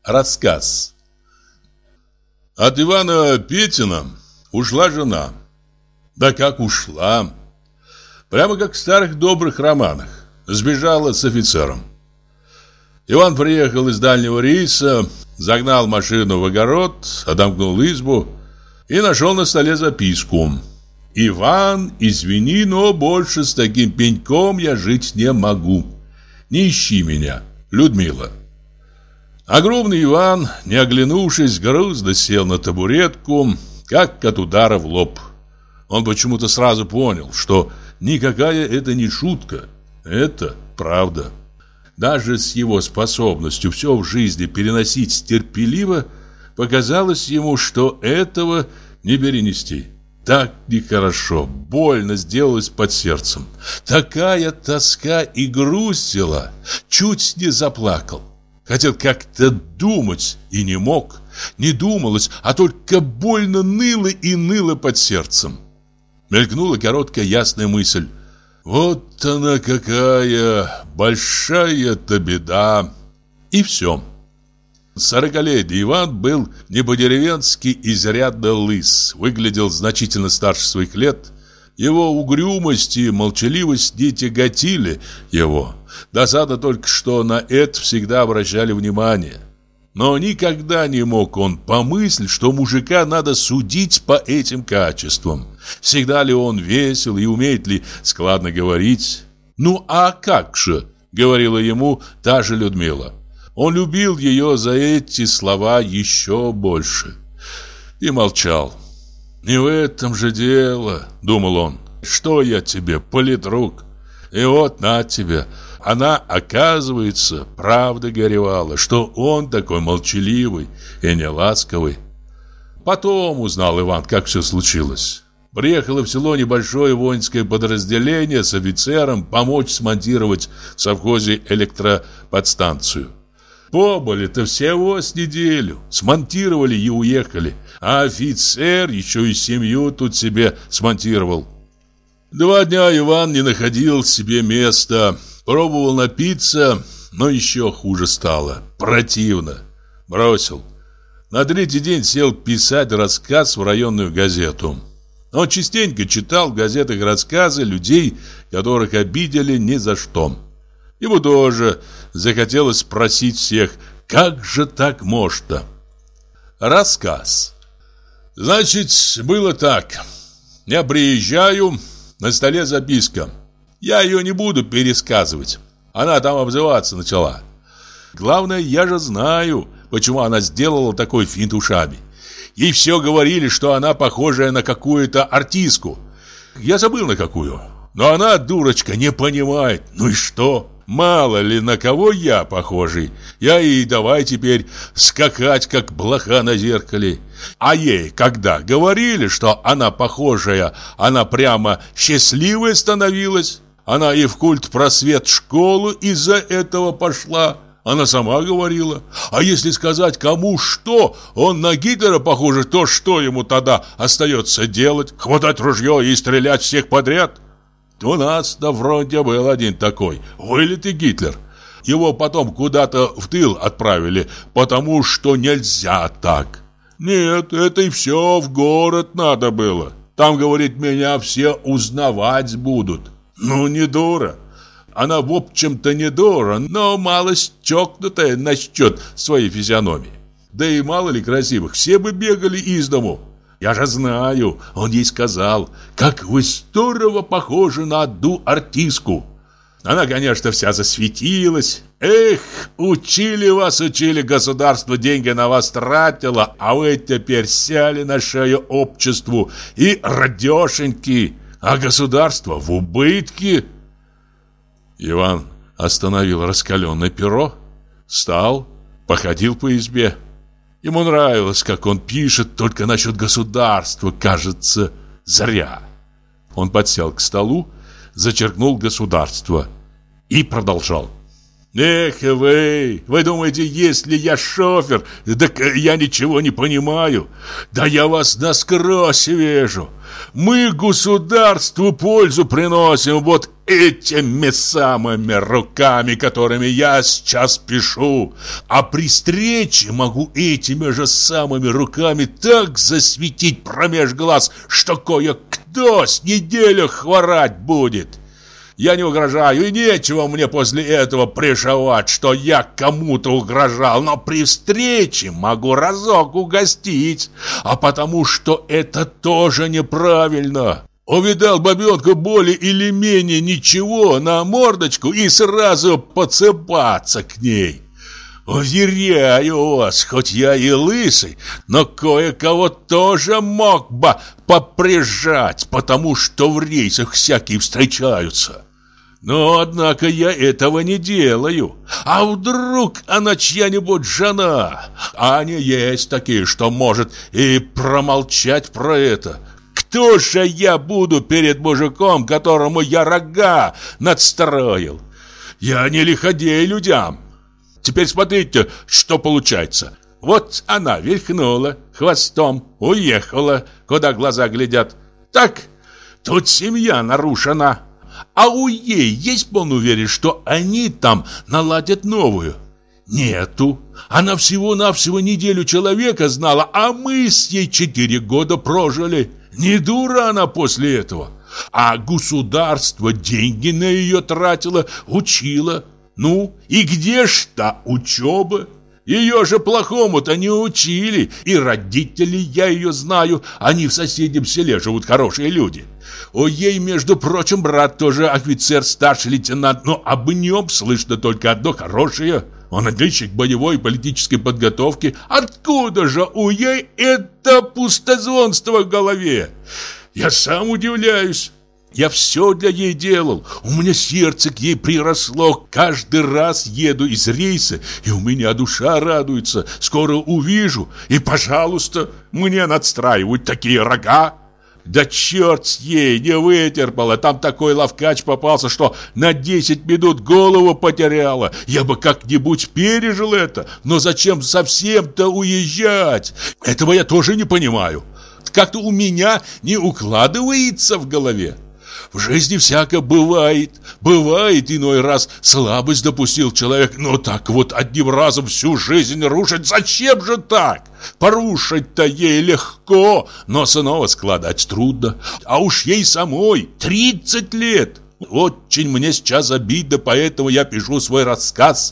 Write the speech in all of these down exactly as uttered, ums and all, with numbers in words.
Рассказ. От Ивана Петина ушла жена. Да как ушла? Прямо как в старых добрых романах. Сбежала с офицером. Иван приехал из дальнего рейса, загнал машину в огород, отомкнул избу и нашел на столе записку. «Иван, извини, но больше с таким пеньком я жить не могу. Не ищи меня, Людмила». Огромный Иван, не оглянувшись, грузно сел на табуретку, как от удара в лоб. Он почему-то сразу понял, что никакая это не шутка, это правда. Даже с его способностью все в жизни переносить терпеливо, показалось ему, что этого не перенести. Так нехорошо, больно сделалось под сердцем. Такая тоска и грустила, чуть не заплакал. Хотел как-то думать и не мог. Не думалось, а только больно ныло и ныло под сердцем. Мелькнула короткая ясная мысль. Вот она какая большая-то беда. И все. Сорокалетний Иван был не по-деревенски изрядно лыс, выглядел значительно старше своих лет. Его угрюмость и молчаливость не тяготили его. Досада только, что на это всегда обращали внимание. Но никогда не мог он помыслить, что мужика надо судить по этим качествам. Всегда ли он весел и умеет ли складно говорить? «Ну а как же?» — говорила ему та же Людмила. Он любил ее за эти слова еще больше. И молчал. «Не в этом же дело», — думал он. «Что я тебе, политрук? И вот на тебе». Она, оказывается, правда горевала, что он такой молчаливый и неласковый. Потом узнал Иван, как все случилось. Приехало в село небольшое воинское подразделение с офицером помочь смонтировать в совхозе электроподстанцию. Побыли-то всего с неделю, смонтировали и уехали, а офицер еще и семью тут себе смонтировал. Два дня Иван не находил себе места, пробовал напиться, но еще хуже стало, противно, бросил. На третий день сел писать рассказ в районную газету. Он частенько читал в газетах рассказы людей, которых обидели ни за что. Ему тоже захотелось спросить всех, как же так можно? Рассказ. Значит, было так. Я приезжаю, на столе записка. Я ее не буду пересказывать. Она там обзываться начала. Главное, я же знаю, почему она сделала такой финт ушами. Ей все говорили, что она похожая на какую-то артистку. Я забыл на какую. Но она, дурочка, не понимает. Ну и что? Мало ли на кого я похожий. Я и давай теперь скакать, как блоха на зеркале. А ей, когда говорили, что она похожая, она прямо счастливая становилась. Она и в культпросвет школу из-за этого пошла. Она сама говорила. А если сказать кому что, он на Гитлера похож, то что ему тогда остается делать? Хватать ружье и стрелять всех подряд? У нас на фронте был один такой, вылитый Гитлер. Его потом куда-то в тыл отправили, потому что нельзя так. Нет, это и все в город надо было. Там, говорит, меня все узнавать будут. Ну, не дура. Она, в общем-то, не дура, но малость чокнутая насчет своей физиономии. Да и мало ли красивых, все бы бегали из дому. Я же знаю, он ей сказал, как вы здорово похожи на одну артистку. Она, конечно, вся засветилась. Эх, учили вас, учили, государство деньги на вас тратило, а вы теперь сяли на шею обществу и радешеньки, а государство в убытке. Иван остановил раскаленное перо, встал, походил по избе. Ему нравилось, как он пишет, только насчет государства, кажется, зря. Он подсел к столу, зачеркнул государство и продолжал. Эх вы, вы думаете, если я шофер, так я ничего не понимаю? Да я вас насквозь вижу. Мы государству пользу приносим вот этими самыми руками, которыми я сейчас пишу. А при встрече могу этими же самыми руками так засветить промеж глаз, что кое-кто с неделю хворать будет. Я не угрожаю, и нечего мне после этого пришивать, что я кому-то угрожал, но при встрече могу разок угостить, а потому что это тоже неправильно. Увидал бабенку более или менее ничего на мордочку и сразу подсыпаться к ней. Уверяю вас, хоть я и лысый, но кое-кого тоже мог бы поприжать, потому что в рейсах всякие встречаются. Но, однако, я этого не делаю. А вдруг она чья-нибудь жена? А они есть такие, что может и промолчать про это. Кто же я буду перед мужиком, которому я рога надстроил? Я не лиходей людям. Теперь смотрите, что получается. Вот она вильхнула хвостом, уехала, куда глаза глядят. Так, тут семья нарушена. А у ей есть полная уверенность, что они там наладят новую? Нету. Она всего-навсего неделю человека знала, а мы с ей четыре года прожили. Не дура она после этого. А государство деньги на ее тратило, учило. Ну, и где ж та учеба? Ее же плохому-то не учили. И родители, я ее знаю, они в соседнем селе живут, хорошие люди. У ей, между прочим, брат тоже офицер, старший лейтенант, но об нем слышно только одно хорошее. Он отличник боевой и политической подготовки. Откуда же у ей это пустозвонство в голове? Я сам удивляюсь. Я все для ей делал. У меня сердце к ей приросло. Каждый раз еду из рейса, и у меня душа радуется. Скоро увижу, и, пожалуйста, мне надстраивают такие рога. Да черт с ей, не вытерпела. Там такой ловкач попался, что на десять минут голову потеряла. Я бы как-нибудь пережил это. Но зачем совсем-то уезжать? Этого я тоже не понимаю. Как-то у меня не укладывается в голове. В жизни всяко бывает. Бывает, иной раз слабость допустил человек. Но так вот одним разом всю жизнь рушить. Зачем же так? Порушить-то ей легко, но снова складать трудно. А уж ей самой тридцать лет. Очень мне сейчас обидно, поэтому я пишу свой рассказ.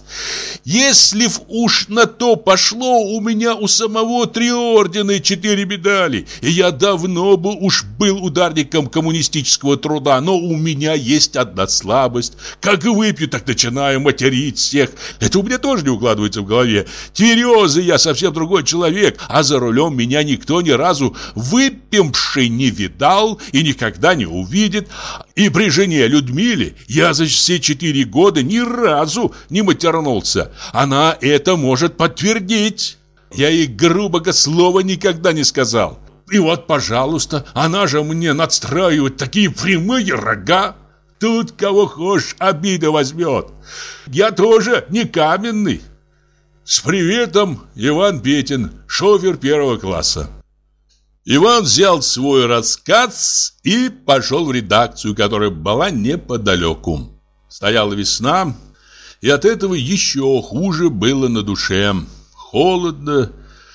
Если уж на то пошло, у меня у самого три ордена и четыре медали, и я давно бы уж был ударником коммунистического труда, но у меня есть одна слабость. Как выпью, так начинаю материть всех. Это у меня тоже не укладывается в голове. Тверезый я совсем другой человек, а за рулем меня никто ни разу выпивший не видал и никогда не увидит. И при жене Людмиле я за все четыре года ни разу не матернулся. Она это может подтвердить. Я ей грубого слова никогда не сказал. И вот, пожалуйста, она же мне надстраивает такие прямые рога. Тут кого хочешь обида возьмет. Я тоже не каменный. С приветом, Иван Петин, шофер первого класса. Иван взял свой рассказ и пошел в редакцию, которая была неподалеку. Стояла весна, и от этого еще хуже было на душе. Холодно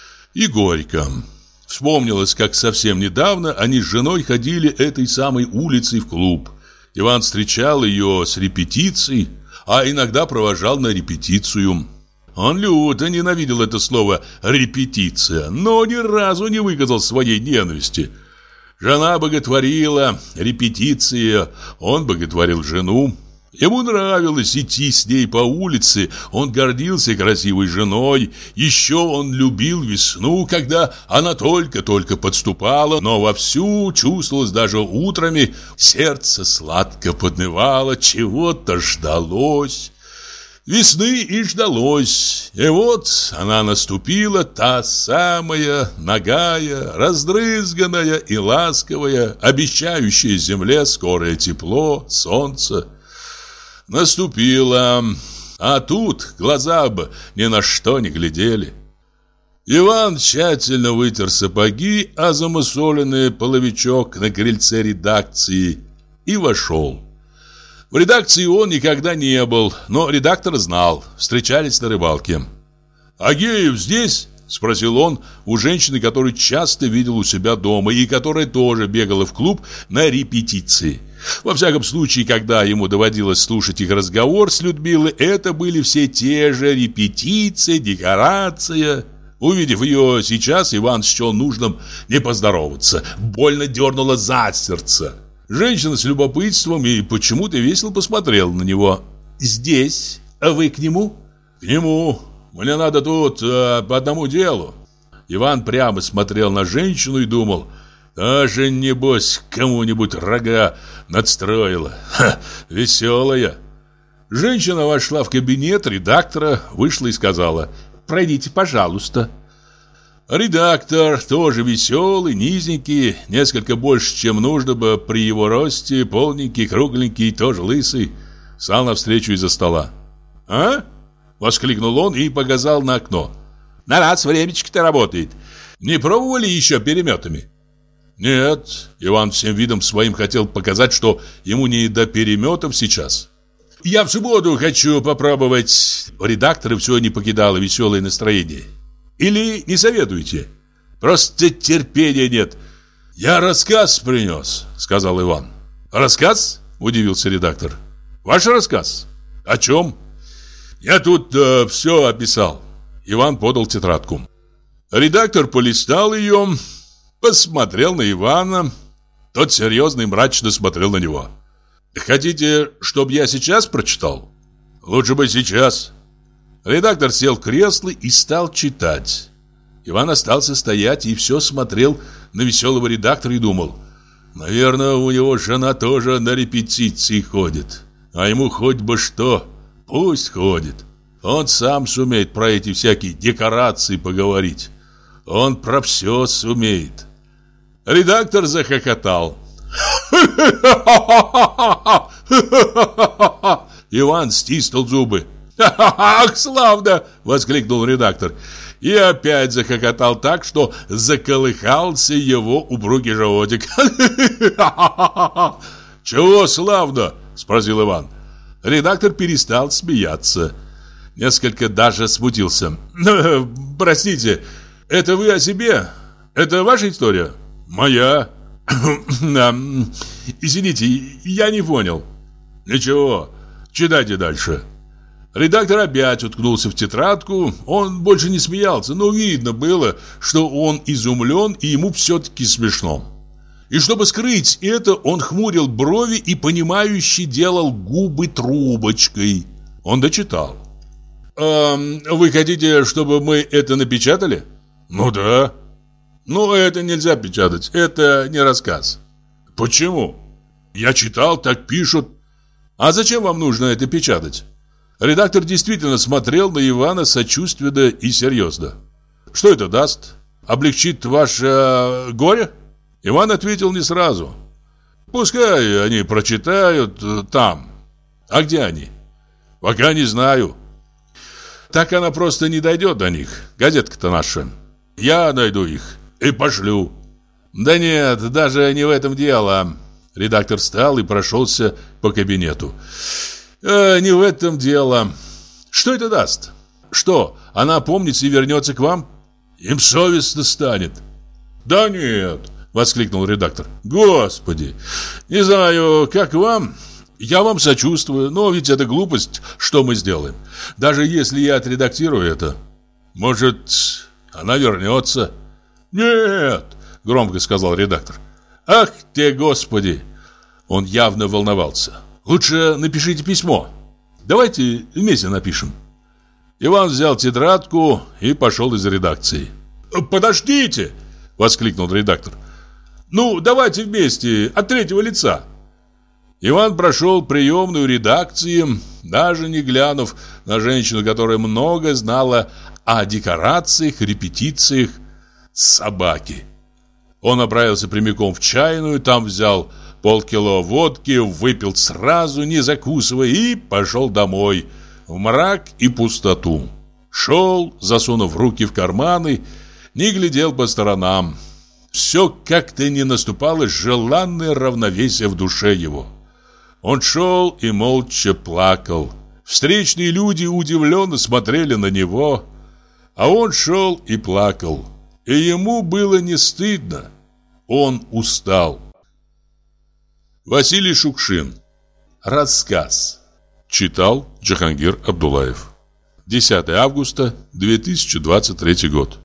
и горько. Вспомнилось, как совсем недавно они с женой ходили этой самой улицей в клуб. Иван встречал ее с репетицией, а иногда провожал на репетицию. Он люто ненавидел это слово «репетиция», но ни разу не выказал своей ненависти. Жена боготворила репетиции, он боготворил жену. Ему нравилось идти с ней по улице, он гордился красивой женой. Еще он любил весну, когда она только-только подступала, но вовсю чувствовалось даже утрами. Сердце сладко поднывало, чего-то ждалось. Весны и ждалось, и вот она наступила, та самая нагая, раздрызганная и ласковая, обещающая земле скорое тепло, солнце. Наступила. А тут глаза бы ни на что не глядели. Иван тщательно вытер сапоги, а замусоленный половичок на крыльце редакции и вошел. В редакции он никогда не был, но редактор знал, встречались на рыбалке. «Агеев здесь?» – спросил он у женщины, которую часто видел у себя дома и которая тоже бегала в клуб на репетиции. Во всяком случае, когда ему доводилось слушать их разговор с Людмилой, это были все те же репетиции, декорация. Увидев ее сейчас, Иван счел нужным не поздороваться. Больно дернуло за сердце. Женщина с любопытством и почему-то весело посмотрела на него. «Здесь? А вы к нему?» «К нему. Мне надо тут э, по одному делу». Иван прямо смотрел на женщину и думал: «Даже, небось, кому-нибудь рога надстроила. Ха, веселая». Женщина вошла в кабинет редактора, вышла и сказала: «Пройдите, пожалуйста». Редактор, тоже веселый, низенький, несколько больше, чем нужно бы при его росте, полненький, кругленький, тоже лысый, встал навстречу из-за стола. «А?» — воскликнул он и показал на окно. «На раз времечко-то работает. Не пробовали еще переметами?» «Нет», — Иван всем видом своим хотел показать, что ему не до переметов сейчас. «Я в субботу хочу попробовать». У редактора все не покидало веселое настроение. «Или не советуете? Просто терпения нет». «Я рассказ принес», — сказал Иван. «Рассказ?» — удивился редактор. «Ваш рассказ? О чем?» «Я тут э, все описал». Иван подал тетрадку. Редактор полистал ее, посмотрел на Ивана. Тот серьезно и мрачно смотрел на него. «Хотите, чтобы я сейчас прочитал?» «Лучше бы сейчас». Редактор сел в кресло и стал читать. Иван остался стоять и все смотрел на веселого редактора и думал: «Наверное, у него жена тоже на репетиции ходит. А ему хоть бы что, пусть ходит. Он сам сумеет про эти всякие декорации поговорить. Он про все сумеет». Редактор захохотал. Иван стиснул зубы. «Ах, славно!» — воскликнул редактор. И опять захохотал так, что заколыхался его упругий животик. «Чего славно?» — спросил Иван. Редактор перестал смеяться. Несколько даже смутился. «Простите, это вы о себе? Это ваша история?» «Моя». «Извините, я не понял». «Ничего, читайте дальше». Редактор опять уткнулся в тетрадку. Он больше не смеялся, но видно было, что он изумлен и ему все-таки смешно. И чтобы скрыть это, он хмурил брови и, понимающе, делал губы трубочкой. Он дочитал. «А, вы хотите, чтобы мы это напечатали?» «Ну да». «Ну, это нельзя печатать, это не рассказ». «Почему?» «Я читал, так пишут». «А зачем вам нужно это печатать?» Редактор действительно смотрел на Ивана сочувственно и серьезно. «Что это даст? Облегчит ваше э, горе?» Иван ответил не сразу. «Пускай они прочитают э, там». «А где они?» «Пока не знаю». «Так она просто не дойдет до них, газетка-то наша. Я найду их и пошлю». «Да нет, даже не в этом дело». Редактор встал и прошелся по кабинету. «Э, не в этом дело. Что это даст? Что, она опомнится и вернется к вам? Им совестно станет». «Да нет», — воскликнул редактор. «Господи, не знаю, как вам. Я вам сочувствую, но ведь это глупость, что мы сделаем. Даже если я отредактирую это. Может, она вернется». «Нет», — громко сказал редактор. «Ах ты, Господи!» Он явно волновался. «Лучше напишите письмо. Давайте вместе напишем». Иван взял тетрадку и пошел из редакции. «Подождите!» — воскликнул редактор. «Ну, давайте вместе, от третьего лица». Иван прошел приемную редакции, даже не глянув на женщину, которая много знала о декорациях, репетициях, собаки. Он направился прямиком в чайную, там взял полкило водки, выпил сразу, не закусывая, и пошел домой. в мрак и пустоту. Шел, засунув руки в карманы, не глядел по сторонам. Все как-то не наступало желанное равновесие в душе его. Он шел и молча плакал. Встречные люди удивленно смотрели на него, а он шел и плакал. И ему было не стыдно. Он устал. Василий Шукшин. Рассказ. Читал Джахангир Абдуллаев. десятое августа две тысячи двадцать третий год.